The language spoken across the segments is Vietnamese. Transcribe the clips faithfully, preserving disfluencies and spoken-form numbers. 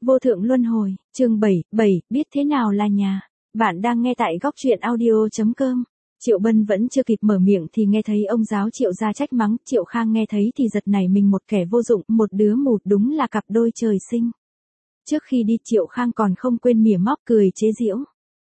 Vô thượng luân hồi, chương bảy, bảy, biết thế nào là nhà. Bạn đang nghe tại góc truyện audio.com. Triệu Bân vẫn chưa kịp mở miệng thì nghe thấy ông giáo Triệu ra trách mắng, Triệu Khang nghe thấy thì giật nảy mình, một kẻ vô dụng, một đứa mù, đúng là cặp đôi trời sinh. Trước khi đi Triệu Khang còn không quên mỉa móc cười chế giễu.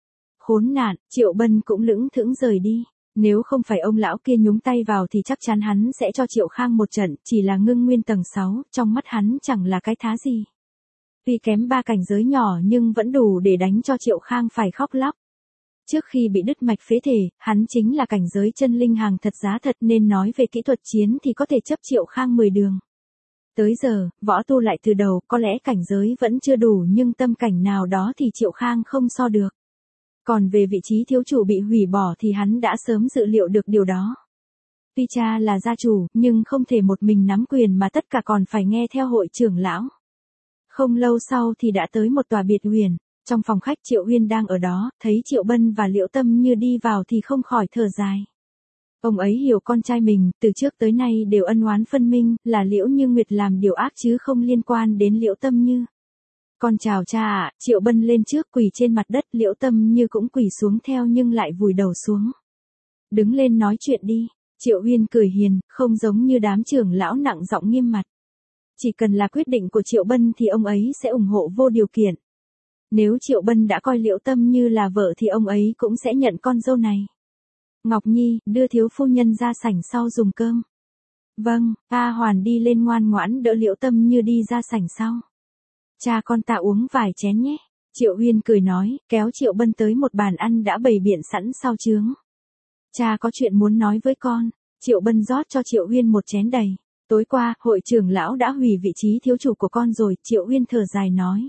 Khốn nạn, Triệu Bân cũng lững thững rời đi. Nếu không phải ông lão kia nhúng tay vào thì chắc chắn hắn sẽ cho Triệu Khang một trận, chỉ là ngưng nguyên tầng sáu, trong mắt hắn chẳng là cái thá gì. Tuy kém ba cảnh giới nhỏ nhưng vẫn đủ để đánh cho Triệu Khang phải khóc lóc. Trước khi bị đứt mạch phế thể, hắn chính là cảnh giới chân linh hàng thật giá thật, nên nói về kỹ thuật chiến thì có thể chấp Triệu Khang mười đường. Tới giờ, võ tu lại từ đầu, có lẽ cảnh giới vẫn chưa đủ nhưng tâm cảnh nào đó thì Triệu Khang không so được. Còn về vị trí thiếu chủ bị hủy bỏ thì hắn đã sớm dự liệu được điều đó. Tuy cha là gia chủ, nhưng không thể một mình nắm quyền mà tất cả còn phải nghe theo hội trưởng lão. Không lâu sau thì đã tới một tòa biệt huyền. Trong phòng khách Triệu Huyên đang ở đó, thấy Triệu Bân và Liễu Tâm Như đi vào thì không khỏi thở dài. Ông ấy hiểu con trai mình, từ trước tới nay đều ân oán phân minh, là Liễu Như Nguyệt làm điều ác chứ không liên quan đến Liễu Tâm Như. Con chào cha ạ. Triệu Bân lên trước quỳ trên mặt đất, Liễu Tâm Như cũng quỳ xuống theo nhưng lại vùi đầu xuống. Đứng lên nói chuyện đi. Triệu Huyên cười hiền, không giống như đám trưởng lão nặng giọng nghiêm mặt. Chỉ cần là quyết định của Triệu Bân thì ông ấy sẽ ủng hộ vô điều kiện. Nếu Triệu Bân đã coi Liễu Tâm Như là vợ thì ông ấy cũng sẽ nhận con dâu này. Ngọc Nhi, đưa thiếu phu nhân ra sảnh sau dùng cơm. Vâng, A Hoàn đi lên ngoan ngoãn đỡ Liễu Tâm Như đi ra sảnh sau. Cha con ta uống vài chén nhé. Triệu Huyên cười nói, kéo Triệu Bân tới một bàn ăn đã bày biện sẵn sau chướng. Cha có chuyện muốn nói với con. Triệu Bân rót cho Triệu Huyên một chén đầy. Tối qua, hội trưởng lão đã hủy vị trí thiếu chủ của con rồi, Triệu Huyên thở dài nói.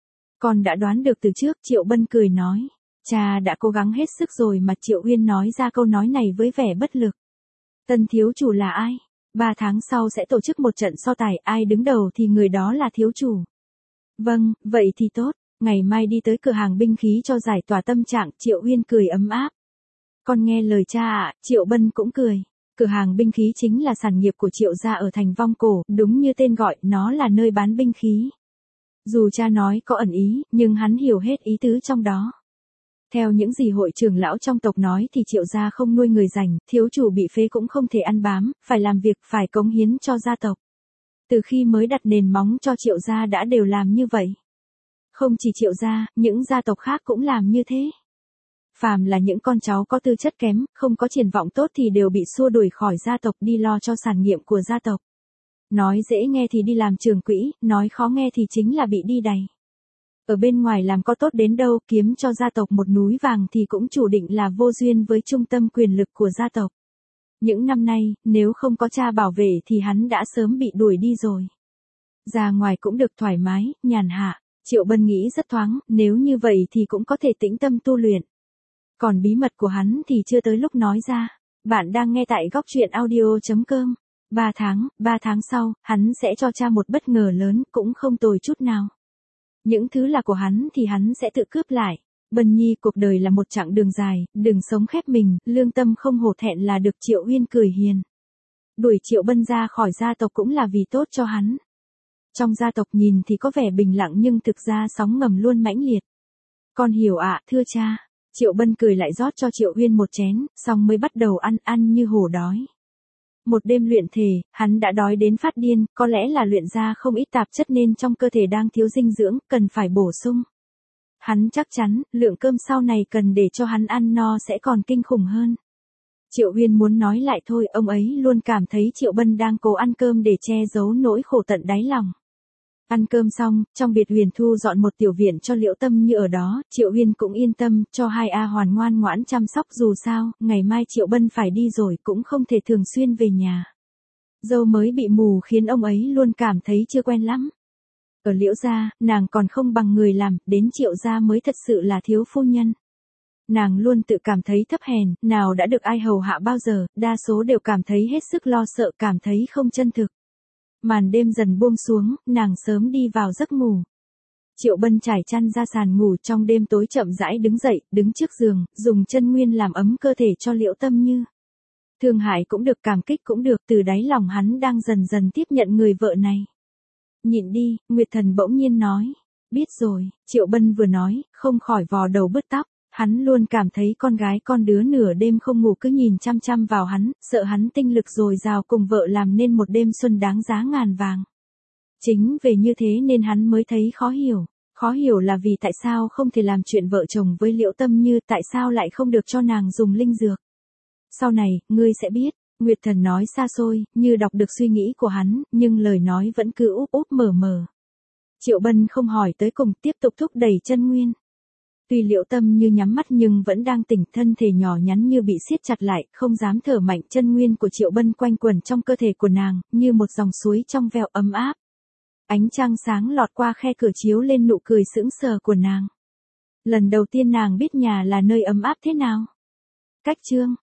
Con đã đoán được từ trước, Triệu Bân cười nói. Cha đã cố gắng hết sức rồi mà. Triệu Huyên nói ra câu nói này với vẻ bất lực. Tân thiếu chủ là ai? Ba tháng sau sẽ tổ chức một trận so tài, ai đứng đầu thì người đó là thiếu chủ. Vâng, vậy thì tốt, ngày mai đi tới cửa hàng binh khí cho giải tỏa tâm trạng. Triệu Huyên cười ấm áp. Con nghe lời cha ạ. Triệu Bân cũng cười. Cửa hàng binh khí chính là sản nghiệp của Triệu gia ở thành Vong Cổ, đúng như tên gọi, nó là nơi bán binh khí. Dù cha nói có ẩn ý, nhưng hắn hiểu hết ý tứ trong đó. Theo những gì hội trưởng lão trong tộc nói thì Triệu gia không nuôi người rảnh, thiếu chủ bị phế cũng không thể ăn bám, phải làm việc, phải cống hiến cho gia tộc. Từ khi mới đặt nền móng cho Triệu gia đã đều làm như vậy. Không chỉ Triệu gia, những gia tộc khác cũng làm như thế. Phàm là những con cháu có tư chất kém, không có triển vọng tốt thì đều bị xua đuổi khỏi gia tộc đi lo cho sản nghiệp của gia tộc. Nói dễ nghe thì đi làm trưởng quỹ, nói khó nghe thì chính là bị đi đày. Ở bên ngoài làm có tốt đến đâu, kiếm cho gia tộc một núi vàng thì cũng chủ định là vô duyên với trung tâm quyền lực của gia tộc. Những năm nay, nếu không có cha bảo vệ thì hắn đã sớm bị đuổi đi rồi. Ra ngoài cũng được thoải mái, nhàn hạ. Triệu Bân nghĩ rất thoáng, nếu như vậy thì cũng có thể tĩnh tâm tu luyện. Còn bí mật của hắn thì chưa tới lúc nói ra. Bạn đang nghe tại góc truyện audio.com. Ba tháng, ba tháng sau, hắn sẽ cho cha một bất ngờ lớn, cũng không tồi chút nào. Những thứ là của hắn thì hắn sẽ tự cướp lại. Bân Nhi, cuộc đời là một chặng đường dài, đừng sống khép mình, lương tâm không hổ thẹn là được. Triệu Huyên cười hiền. Đuổi Triệu Bân ra khỏi gia tộc cũng là vì tốt cho hắn. Trong gia tộc nhìn thì có vẻ bình lặng nhưng thực ra sóng ngầm luôn mãnh liệt. Con hiểu ạ, thưa cha. Triệu Bân cười lại rót cho Triệu Huyên một chén, xong mới bắt đầu ăn, ăn như hổ đói. Một đêm luyện thể, hắn đã đói đến phát điên, có lẽ là luyện ra không ít tạp chất nên trong cơ thể đang thiếu dinh dưỡng, cần phải bổ sung. Hắn chắc chắn, lượng cơm sau này cần để cho hắn ăn no sẽ còn kinh khủng hơn. Triệu Huyên muốn nói lại thôi, ông ấy luôn cảm thấy Triệu Bân đang cố ăn cơm để che giấu nỗi khổ tận đáy lòng. Ăn cơm xong, trong biệt huyền thu dọn một tiểu viện cho Liễu Tâm Như ở đó, Triệu Huyên cũng yên tâm, cho hai A Hoàn ngoan ngoãn chăm sóc, dù sao, ngày mai Triệu Bân phải đi rồi cũng không thể thường xuyên về nhà. Dâu mới bị mù khiến ông ấy luôn cảm thấy chưa quen lắm. Ở Liễu gia, nàng còn không bằng người làm, đến Triệu gia mới thật sự là thiếu phu nhân. Nàng luôn tự cảm thấy thấp hèn, nào đã được ai hầu hạ bao giờ, đa số đều cảm thấy hết sức lo sợ, cảm thấy không chân thực. Màn đêm dần buông xuống, nàng sớm đi vào giấc ngủ. Triệu Bân trải chăn ra sàn ngủ, trong đêm tối chậm rãi đứng dậy, đứng trước giường, dùng chân nguyên làm ấm cơ thể cho Liễu Tâm Như. Thương hại cũng được, cảm kích cũng được, từ đáy lòng hắn đang dần dần tiếp nhận người vợ này. Nhịn đi, Nguyệt Thần bỗng nhiên nói. Biết rồi, Triệu Bân vừa nói, không khỏi vò đầu bứt tóc. Hắn luôn cảm thấy con gái con đứa nửa đêm không ngủ cứ nhìn chăm chăm vào hắn, sợ hắn tinh lực dồi dào cùng vợ làm nên một đêm xuân đáng giá ngàn vàng. Chính về như thế nên hắn mới thấy khó hiểu. Khó hiểu là vì tại sao không thể làm chuyện vợ chồng với Liễu Tâm Như, tại sao lại không được cho nàng dùng linh dược. Sau này, ngươi sẽ biết, Nguyệt Thần nói xa xôi, như đọc được suy nghĩ của hắn, nhưng lời nói vẫn cứ úp úp mở mở. Triệu Bân không hỏi tới cùng, tiếp tục thúc đẩy chân nguyên. Tuy Liễu Tâm Như nhắm mắt nhưng vẫn đang tỉnh, thân thể nhỏ nhắn như bị siết chặt lại, không dám thở mạnh. Chân nguyên của Triệu Bân quanh quẩn trong cơ thể của nàng, như một dòng suối trong veo ấm áp. Ánh trăng sáng lọt qua khe cửa chiếu lên nụ cười sững sờ của nàng. Lần đầu tiên nàng biết nhà là nơi ấm áp thế nào. Cách chương